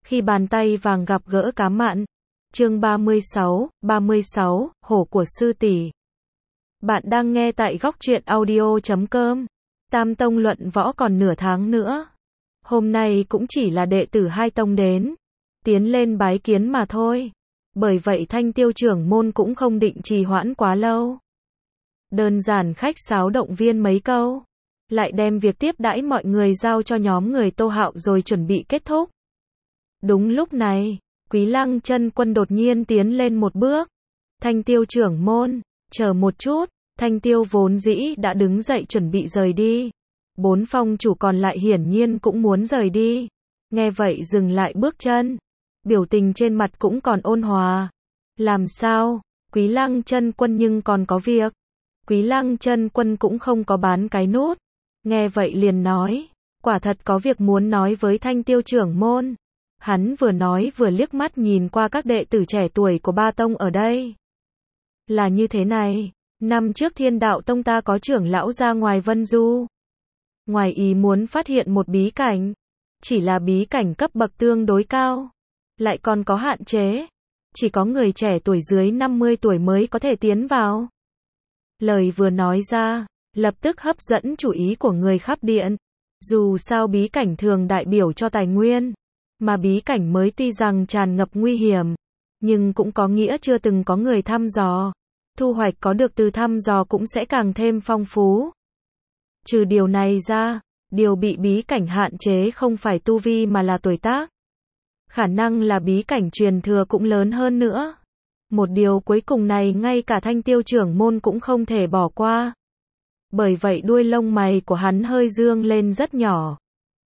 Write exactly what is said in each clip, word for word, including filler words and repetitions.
Khi bàn tay vàng gặp gỡ cá mặn. Chương ba mươi sáu, ba mươi sáu, hổ của sư tỷ. Bạn đang nghe tại góc truyện audio chấm com. Tam tông luận võ còn nửa tháng nữa. Hôm nay cũng chỉ là đệ tử hai tông đến, tiến lên bái kiến mà thôi. Bởi vậy Thanh Tiêu trưởng môn cũng không định trì hoãn quá lâu. Đơn giản khách sáo động viên mấy câu, lại đem việc tiếp đãi mọi người giao cho nhóm người Tô Hạo rồi chuẩn bị kết thúc. Đúng lúc này, Quý Lăng Chân Quân đột nhiên tiến lên một bước. Thanh Tiêu trưởng môn, chờ một chút. Thanh Tiêu vốn dĩ đã đứng dậy chuẩn bị rời đi. Bốn phong chủ còn lại hiển nhiên cũng muốn rời đi. Nghe vậy dừng lại bước chân. Biểu tình trên mặt cũng còn ôn hòa. Làm sao? Quý Lăng Chân Quân nhưng còn có việc. Quý Lăng Chân Quân cũng không có bán cái nút. Nghe vậy liền nói, quả thật có việc muốn nói với Thanh Tiêu trưởng môn. Hắn vừa nói vừa liếc mắt nhìn qua các đệ tử trẻ tuổi của ba tông ở đây. Là như thế này, năm trước Thiên Đạo Tông ta có trưởng lão ra ngoài Vân Du. Ngoài ý muốn phát hiện một bí cảnh. Chỉ là bí cảnh cấp bậc tương đối cao. Lại còn có hạn chế. Chỉ có người trẻ tuổi dưới năm mươi tuổi mới có thể tiến vào. Lời vừa nói ra, lập tức hấp dẫn chú ý của người khắp điện. Dù sao bí cảnh thường đại biểu cho tài nguyên. Mà bí cảnh mới tuy rằng tràn ngập nguy hiểm, nhưng cũng có nghĩa chưa từng có người thăm dò. Thu hoạch có được từ thăm dò cũng sẽ càng thêm phong phú. Trừ điều này ra, điều bị bí cảnh hạn chế không phải tu vi mà là tuổi tác. Khả năng là bí cảnh truyền thừa cũng lớn hơn nữa. Một điều cuối cùng này ngay cả Thanh Tiêu trưởng môn cũng không thể bỏ qua. Bởi vậy đuôi lông mày của hắn hơi dương lên rất nhỏ.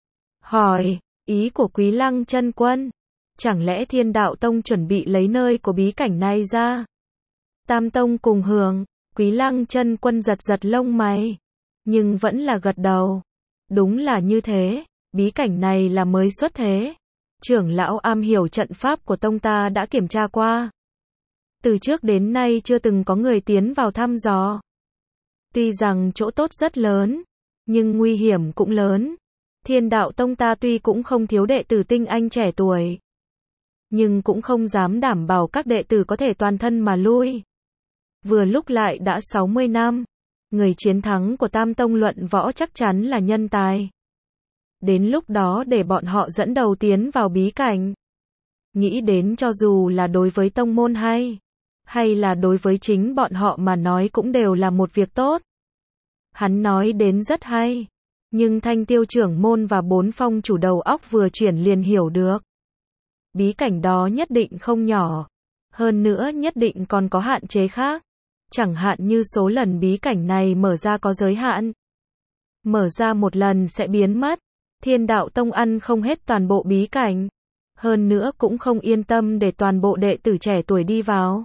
Hỏi, ý của Quý Lăng Chân Quân, chẳng lẽ Thiên Đạo Tông chuẩn bị lấy nơi của bí cảnh này ra? Tam tông cùng hưởng. Quý Lăng Chân Quân giật giật lông mày, nhưng vẫn là gật đầu. Đúng là như thế, bí cảnh này là mới xuất thế. Trưởng lão am hiểu trận pháp của tông ta đã kiểm tra qua. Từ trước đến nay chưa từng có người tiến vào thăm dò. Tuy rằng chỗ tốt rất lớn, nhưng nguy hiểm cũng lớn. Thiên Đạo Tông ta tuy cũng không thiếu đệ tử tinh anh trẻ tuổi, nhưng cũng không dám đảm bảo các đệ tử có thể toàn thân mà lui. Vừa lúc lại đã sáu mươi năm, người chiến thắng của Tam Tông luận võ chắc chắn là nhân tài. Đến lúc đó để bọn họ dẫn đầu tiến vào bí cảnh. Nghĩ đến cho dù là đối với tông môn hay, hay là đối với chính bọn họ mà nói cũng đều là một việc tốt. Hắn nói đến rất hay. Nhưng Thanh Tiêu trưởng môn và bốn phong chủ đầu óc vừa chuyển liền hiểu được. Bí cảnh đó nhất định không nhỏ. Hơn nữa nhất định còn có hạn chế khác. Chẳng hạn như số lần bí cảnh này mở ra có giới hạn. Mở ra một lần sẽ biến mất. Thiên Đạo Tông ăn không hết toàn bộ bí cảnh. Hơn nữa cũng không yên tâm để toàn bộ đệ tử trẻ tuổi đi vào.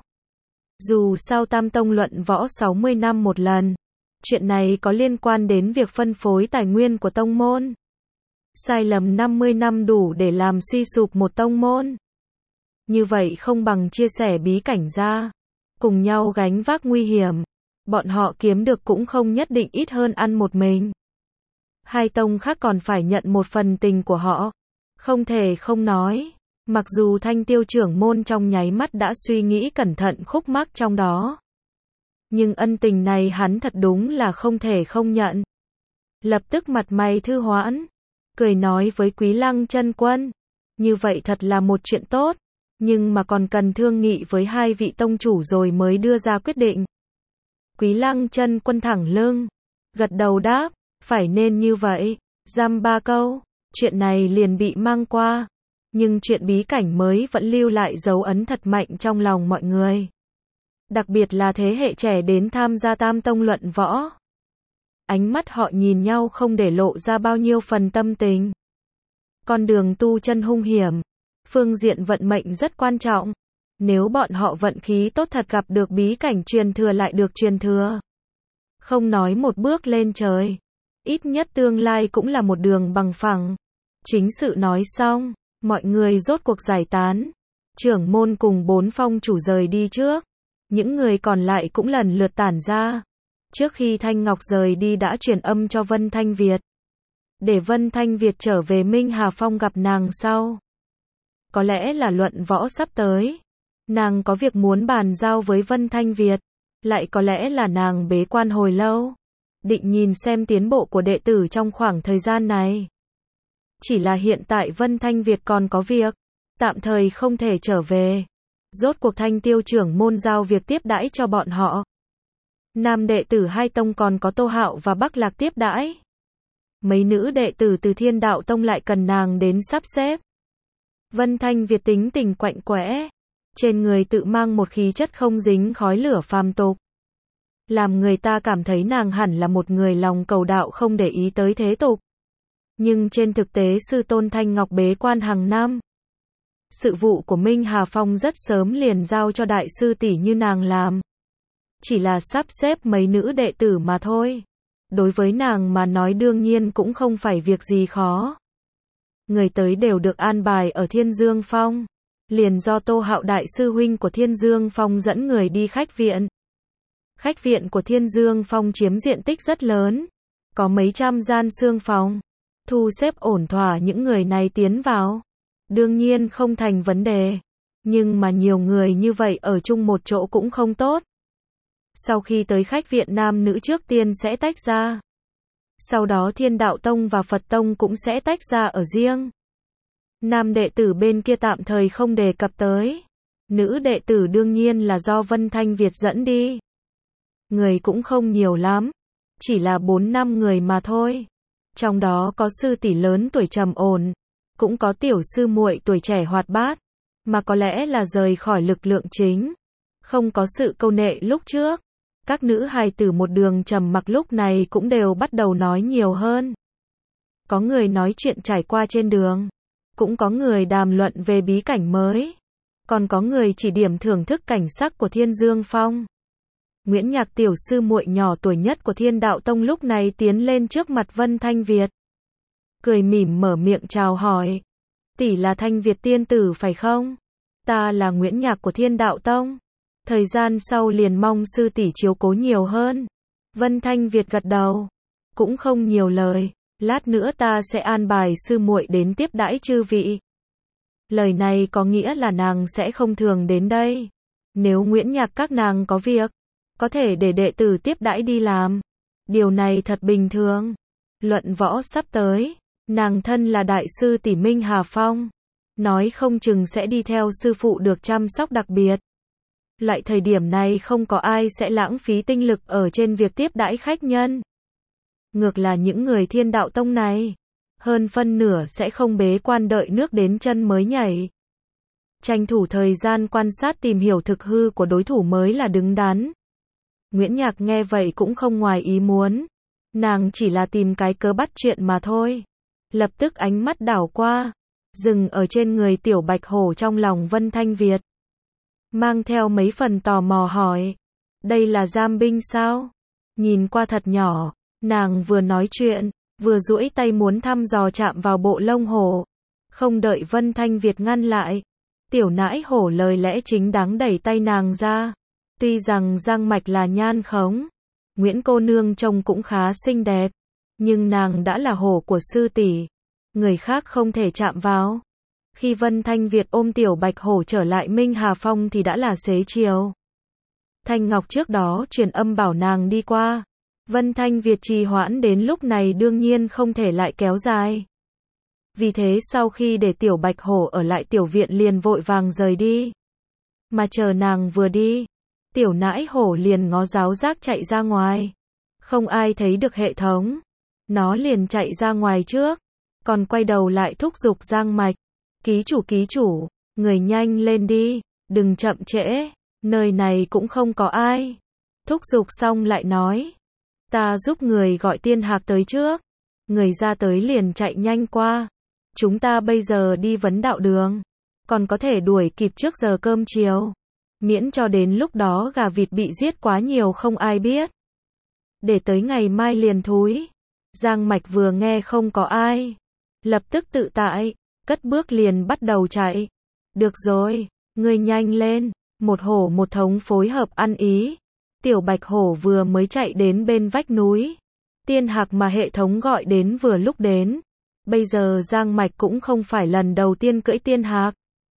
Dù sao Tam Tông luận võ sáu mươi năm một lần. Chuyện này có liên quan đến việc phân phối tài nguyên của tông môn. Sai lầm năm mươi năm đủ để làm suy sụp một tông môn. Như vậy không bằng chia sẻ bí cảnh ra, cùng nhau gánh vác nguy hiểm. Bọn họ kiếm được cũng không nhất định ít hơn ăn một mình. Hai tông khác còn phải nhận một phần tình của họ. Không thể không nói, mặc dù Thanh Tiêu trưởng môn trong nháy mắt đã suy nghĩ cẩn thận khúc mắc trong đó. Nhưng ân tình này hắn thật đúng là không thể không nhận. Lập tức mặt mày thư hoãn, cười nói với Quý Lăng Chân Quân, như vậy thật là một chuyện tốt, nhưng mà còn cần thương nghị với hai vị tông chủ rồi mới đưa ra quyết định. Quý Lăng Chân Quân thẳng lưng, gật đầu đáp, phải nên như vậy. Dăm ba câu, chuyện này liền bị mang qua, nhưng chuyện bí cảnh mới vẫn lưu lại dấu ấn thật mạnh trong lòng mọi người. Đặc biệt là thế hệ trẻ đến tham gia Tam Tông luận võ. Ánh mắt họ nhìn nhau không để lộ ra bao nhiêu phần tâm tình. Con đường tu chân hung hiểm, phương diện vận mệnh rất quan trọng. Nếu bọn họ vận khí tốt thật gặp được bí cảnh truyền thừa lại được truyền thừa. Không nói một bước lên trời, ít nhất tương lai cũng là một đường bằng phẳng. Chính sự nói xong, mọi người rốt cuộc giải tán. Trưởng môn cùng bốn phong chủ rời đi trước. Những người còn lại cũng lần lượt tản ra. Trước khi Thanh Ngọc rời đi đã truyền âm cho Vân Thanh Việt. Để Vân Thanh Việt trở về Minh Hà Phong gặp nàng sau. có lẽ là luận võ sắp tới. Nàng có việc muốn bàn giao với Vân Thanh Việt, lại có lẽ là nàng bế quan hồi lâu, định nhìn xem tiến bộ của đệ tử trong khoảng thời gian này. Chỉ là hiện tại Vân Thanh Việt còn có việc, tạm thời không thể trở về. Rốt cuộc Thanh Tiêu trưởng môn giao việc tiếp đãi cho bọn họ. Nam đệ tử hai tông còn có Tô Hạo và Bắc Lạc tiếp đãi. Mấy nữ đệ tử từ Thiên Đạo Tông lại cần nàng đến sắp xếp. Vân Thanh Việt tính tình quạnh quẽ, trên người tự mang một khí chất không dính khói lửa phàm tục, làm người ta cảm thấy nàng hẳn là một người lòng cầu đạo không để ý tới thế tục. Nhưng trên thực tế sư tôn Thanh Ngọc bế quan hàng năm. Sự vụ của Minh Hà Phong rất sớm liền giao cho đại sư tỷ như nàng làm. Chỉ là sắp xếp mấy nữ đệ tử mà thôi. Đối với nàng mà nói đương nhiên cũng không phải việc gì khó. Người tới đều được an bài ở Thiên Dương Phong. Liền do Tô Hạo đại sư huynh của Thiên Dương Phong dẫn người đi khách viện. Khách viện của Thiên Dương Phong chiếm diện tích rất lớn. Có mấy trăm gian xương phòng. Thu xếp ổn thỏa những người này tiến vào. Đương nhiên không thành vấn đề. Nhưng mà nhiều người như vậy ở chung một chỗ cũng không tốt. Sau khi tới khách viện nam nữ trước tiên sẽ tách ra. Sau đó Thiên Đạo Tông và Phật Tông cũng sẽ tách ra ở riêng. Nam đệ tử bên kia tạm thời không đề cập tới. Nữ đệ tử đương nhiên là do Vân Thanh Việt dẫn đi. Người cũng không nhiều lắm. Chỉ là bốn năm người mà thôi. Trong đó có sư tỷ lớn tuổi trầm ổn. Cũng có tiểu sư muội tuổi trẻ hoạt bát. Mà có lẽ là rời khỏi lực lượng chính. Không có sự câu nệ lúc trước. Các nữ hài tử một đường trầm mặc lúc này cũng đều bắt đầu nói nhiều hơn. Có người nói chuyện trải qua trên đường. Cũng có người đàm luận về bí cảnh mới. Còn có người chỉ điểm thưởng thức cảnh sắc của Thiên Dương Phong. Nguyễn Nhạc tiểu sư muội nhỏ tuổi nhất của Thiên Đạo Tông lúc này tiến lên trước mặt Vân Thanh Việt. Cười mỉm mở miệng chào hỏi. Tỷ là Thanh Việt tiên tử phải không? Ta là Nguyễn Nhạc của Thiên Đạo Tông. Thời gian sau liền mong sư tỷ chiếu cố nhiều hơn. Vân Thanh Việt gật đầu. Cũng không nhiều lời. Lát nữa ta sẽ an bài sư muội đến tiếp đãi chư vị. Lời này có nghĩa là nàng sẽ không thường đến đây. Nếu Nguyễn Nhạc các nàng có việc, có thể để đệ tử tiếp đãi đi làm. Điều này thật bình thường. Luận võ sắp tới. Nàng thân là đại sư tỷ Minh Hà Phong. Nói không chừng sẽ đi theo sư phụ được chăm sóc đặc biệt. Loại thời điểm này không có ai sẽ lãng phí tinh lực ở trên việc tiếp đãi khách nhân. Ngược là những người Thiên Đạo Tông này, hơn phân nửa sẽ không bế quan đợi nước đến chân mới nhảy. Tranh thủ thời gian quan sát tìm hiểu thực hư của đối thủ mới là đứng đắn. Nguyễn Nhạc nghe vậy cũng không ngoài ý muốn. Nàng chỉ là tìm cái cớ bắt chuyện mà thôi. Lập tức ánh mắt đảo qua, dừng ở trên người tiểu bạch hổ trong lòng Vân Thanh Việt. Mang theo mấy phần tò mò hỏi. Đây là giam binh sao? Nhìn qua thật nhỏ. Nàng vừa nói chuyện, vừa duỗi tay muốn thăm dò chạm vào bộ lông hổ. Không đợi Vân Thanh Việt ngăn lại. Tiểu nãi hổ lời lẽ chính đáng đẩy tay nàng ra. Tuy rằng Giang Mạch là nhan khống. Nguyễn cô nương trông cũng khá xinh đẹp. Nhưng nàng đã là hổ của sư tỷ. Người khác không thể chạm vào. Khi Vân Thanh Việt ôm tiểu bạch hổ trở lại Minh Hà Phong thì đã là xế chiều. Thanh Ngọc trước đó truyền âm bảo nàng đi qua. Vân Thanh Việt trì hoãn đến lúc này đương nhiên không thể lại kéo dài. Vì thế sau khi để tiểu bạch hổ ở lại tiểu viện liền vội vàng rời đi. Mà chờ nàng vừa đi, tiểu nãi hổ liền ngó giáo giác chạy ra ngoài. Không ai thấy được hệ thống. Nó liền chạy ra ngoài trước. Còn quay đầu lại thúc giục Giang Mạch. Ký chủ ký chủ, người nhanh lên đi, đừng chậm trễ, nơi này cũng không có ai. Thúc giục xong lại nói. Ta giúp người gọi Tiên Hạc tới trước. Người ra tới liền chạy nhanh qua. Chúng ta bây giờ đi vấn đạo đường. Còn có thể đuổi kịp trước giờ cơm chiều. Miễn cho đến lúc đó gà vịt bị giết quá nhiều không ai biết. Để tới ngày mai liền thúi. Giang Mạch vừa nghe không có ai. Lập tức tự tại. Cất bước liền bắt đầu chạy. Được rồi, ngươi nhanh lên. Một hổ một thống phối hợp ăn ý. Tiểu bạch hổ vừa mới chạy đến bên vách núi. Tiên Hạc mà hệ thống gọi đến vừa lúc đến. Bây giờ Giang Mạch cũng không phải lần đầu tiên cưỡi Tiên Hạc.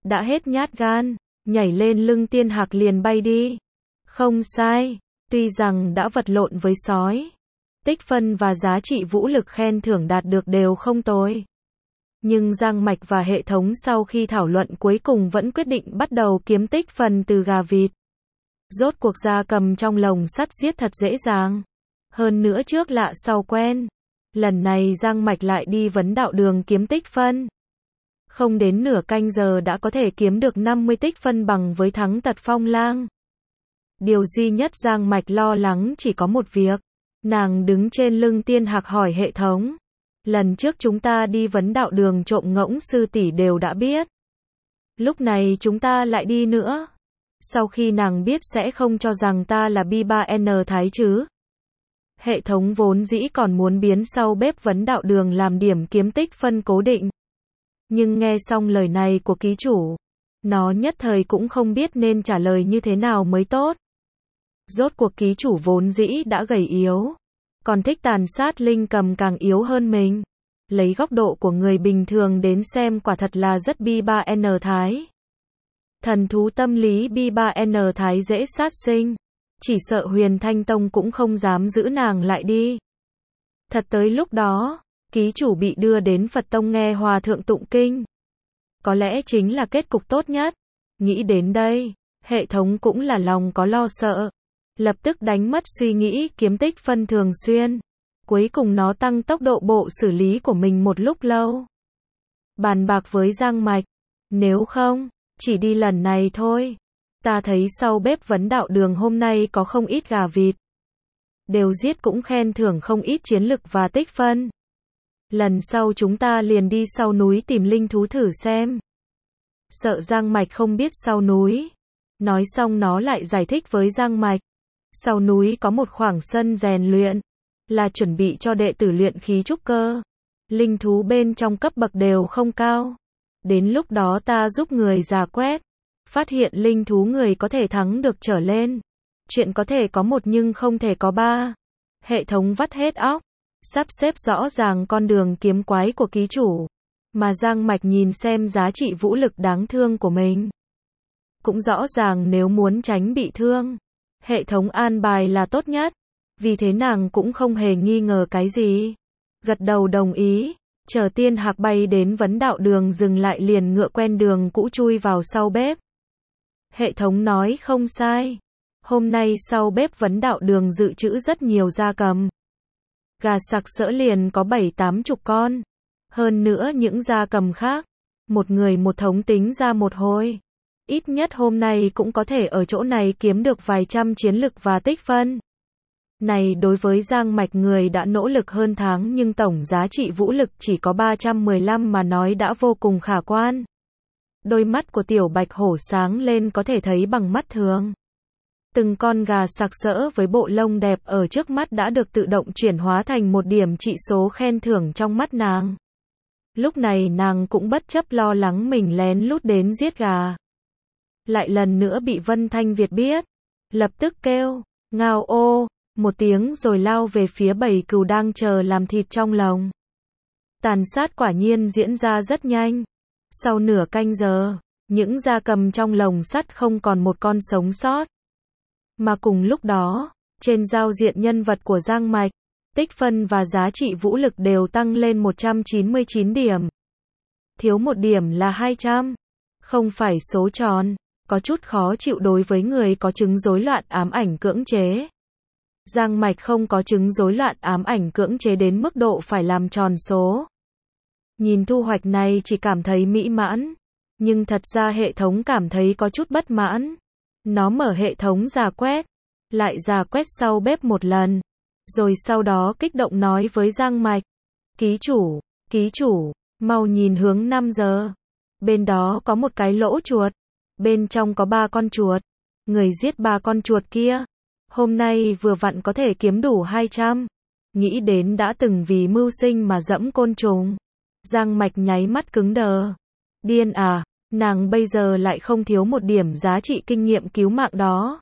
đã hết nhát gan, nhảy lên lưng Tiên Hạc liền bay đi. Không sai, tuy rằng đã vật lộn với sói, tích phân và giá trị vũ lực khen thưởng đạt được đều không tồi. Nhưng Giang Mạch và hệ thống sau khi thảo luận cuối cùng vẫn quyết định bắt đầu kiếm tích phân từ gà vịt. Rốt cuộc gia cầm trong lồng sắt giết thật dễ dàng. Hơn nữa trước lạ sau quen. Lần này Giang Mạch lại đi vấn đạo đường kiếm tích phân. Không đến nửa canh giờ đã có thể kiếm được năm mươi tích phân bằng với thắng tật phong lang. Điều duy nhất Giang Mạch lo lắng chỉ có một việc. Nàng đứng trên lưng Tiên Hạc hỏi hệ thống. Lần trước chúng ta đi vấn đạo đường trộm ngỗng sư tỷ đều đã biết. Lúc này chúng ta lại đi nữa. Sau khi nàng biết sẽ không cho rằng ta là B ba N Thái chứ. Hệ thống vốn dĩ còn muốn biến sau bếp vấn đạo đường làm điểm kiếm tích phân cố định. Nhưng nghe xong lời này của ký chủ, nó nhất thời cũng không biết nên trả lời như thế nào mới tốt. Rốt cuộc ký chủ vốn dĩ đã gầy yếu, còn thích tàn sát linh cầm càng yếu hơn mình. Lấy góc độ của người bình thường đến xem quả thật là rất B ba N Thái. Thần thú tâm lý B ba N Thái dễ sát sinh. Chỉ sợ Huyền Thanh Tông cũng không dám giữ nàng lại đi. Thật tới lúc đó, ký chủ bị đưa đến Phật Tông nghe hòa thượng tụng kinh. Có lẽ chính là kết cục tốt nhất. Nghĩ đến đây, hệ thống cũng là lòng có lo sợ. Lập tức đánh mất suy nghĩ kiếm tích phân thường xuyên. Cuối cùng nó tăng tốc độ bộ xử lý của mình một lúc lâu. Bàn bạc với Giang Mạch. Nếu không, chỉ đi lần này thôi. Ta thấy sau bếp vấn đạo đường hôm nay có không ít gà vịt. Đều giết cũng khen thưởng không ít chiến lực và tích phân. Lần sau chúng ta liền đi sau núi tìm linh thú thử xem. Sợ Giang Mạch không biết sau núi. Nói xong nó lại giải thích với Giang Mạch. Sau núi có một khoảng sân rèn luyện. Là chuẩn bị cho đệ tử luyện khí trúc cơ. Linh thú bên trong cấp bậc đều không cao. Đến lúc đó ta giúp người rà quét. Phát hiện linh thú người có thể thắng được trở lên. Chuyện có thể có một nhưng không thể có ba. Hệ thống vắt hết óc. Sắp xếp rõ ràng con đường kiếm quái của ký chủ. Mà Giang Mạch nhìn xem giá trị vũ lực đáng thương của mình. Cũng rõ ràng nếu muốn tránh bị thương. Hệ thống an bài là tốt nhất. Vì thế nàng cũng không hề nghi ngờ cái gì. Gật đầu đồng ý. Chờ Tiên Hạc bay đến vấn đạo đường dừng lại liền ngựa quen đường cũ chui vào sau bếp. Hệ thống nói không sai. Hôm nay sau bếp vấn đạo đường dự trữ rất nhiều gia cầm. Gà sặc sỡ liền có bảy tám chục con. Hơn nữa những gia cầm khác. Một người một thống tính ra một hồi. Ít nhất hôm nay cũng có thể ở chỗ này kiếm được vài trăm chiến lực và tích phân. Này đối với Giang Mạch người đã nỗ lực hơn tháng nhưng tổng giá trị vũ lực chỉ có ba trăm mười lăm mà nói đã vô cùng khả quan. Đôi mắt của tiểu bạch hổ sáng lên có thể thấy bằng mắt thường. Từng con gà sặc sỡ với bộ lông đẹp ở trước mắt đã được tự động chuyển hóa thành một điểm trị số khen thưởng trong mắt nàng. Lúc này nàng cũng bất chấp lo lắng mình lén lút đến giết gà. Lại lần nữa bị Vân Thanh Việt biết. Lập tức kêu, ngao ô, một tiếng rồi lao về phía bầy cừu đang chờ làm thịt trong lồng. Tàn sát quả nhiên diễn ra rất nhanh. Sau nửa canh giờ, những gia cầm trong lồng sắt không còn một con sống sót. Mà cùng lúc đó, trên giao diện nhân vật của Giang Mạch, tích phân và giá trị vũ lực đều tăng lên một trăm chín mươi chín điểm. Thiếu một điểm là hai trăm. Không phải số tròn, có chút khó chịu đối với người có chứng rối loạn ám ảnh cưỡng chế. Giang Mạch không có chứng rối loạn ám ảnh cưỡng chế đến mức độ phải làm tròn số. Nhìn thu hoạch này chỉ cảm thấy mỹ mãn, nhưng thật ra hệ thống cảm thấy có chút bất mãn. Nó mở hệ thống rà quét, lại rà quét sau bếp một lần, rồi sau đó kích động nói với Giang Mạch. Ký chủ, ký chủ, mau nhìn hướng năm giờ. Bên đó có một cái lỗ chuột, bên trong có ba con chuột. Người giết ba con chuột kia, hôm nay vừa vặn có thể kiếm đủ hai trăm. Nghĩ đến đã từng vì mưu sinh mà dẫm côn trùng. Giang Mạch nháy mắt cứng đờ. Điên à, nàng bây giờ lại không thiếu một điểm giá trị kinh nghiệm cứu mạng đó.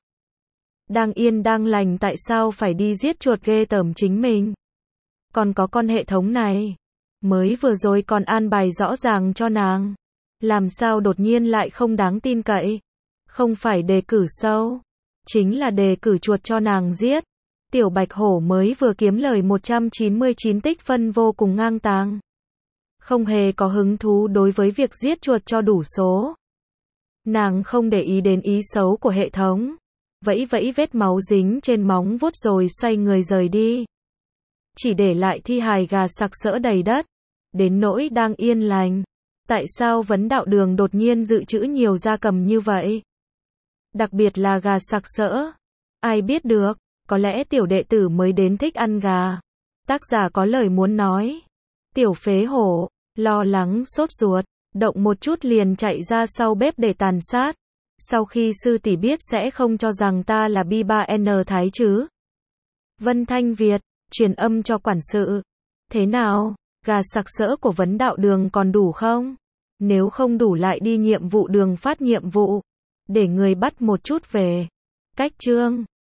Đang yên đang lành tại sao phải đi giết chuột ghê tởm chính mình. Còn có con hệ thống này. Mới vừa rồi còn an bài rõ ràng cho nàng. Làm sao đột nhiên lại không đáng tin cậy? Không phải đề cử sâu, chính là đề cử chuột cho nàng giết. Tiểu Bạch Hổ mới vừa kiếm lời một trăm chín mươi chín tích phân vô cùng ngang tàng. Không hề có hứng thú đối với việc giết chuột cho đủ số. Nàng không để ý đến ý xấu của hệ thống. Vẫy vẫy vết máu dính trên móng vuốt rồi xoay người rời đi. Chỉ để lại thi hài gà sặc sỡ đầy đất. Đến nỗi đang yên lành. Tại sao Vấn Đạo Đường đột nhiên dự trữ nhiều gia cầm như vậy? Đặc biệt là gà sặc sỡ. Ai biết được, có lẽ tiểu đệ tử mới đến thích ăn gà. Tác giả có lời muốn nói. Tiểu Phế Hổ, lo lắng sốt ruột, động một chút liền chạy ra sau bếp để tàn sát. Sau khi sư tỷ biết sẽ không cho rằng ta là bi ba N Thái chứ. Vân Thanh Việt, truyền âm cho quản sự. Thế nào, gà sặc sỡ của Vấn Đạo Đường còn đủ không? Nếu không đủ lại đi nhiệm vụ đường phát nhiệm vụ. Để người bắt một chút về. Cách chương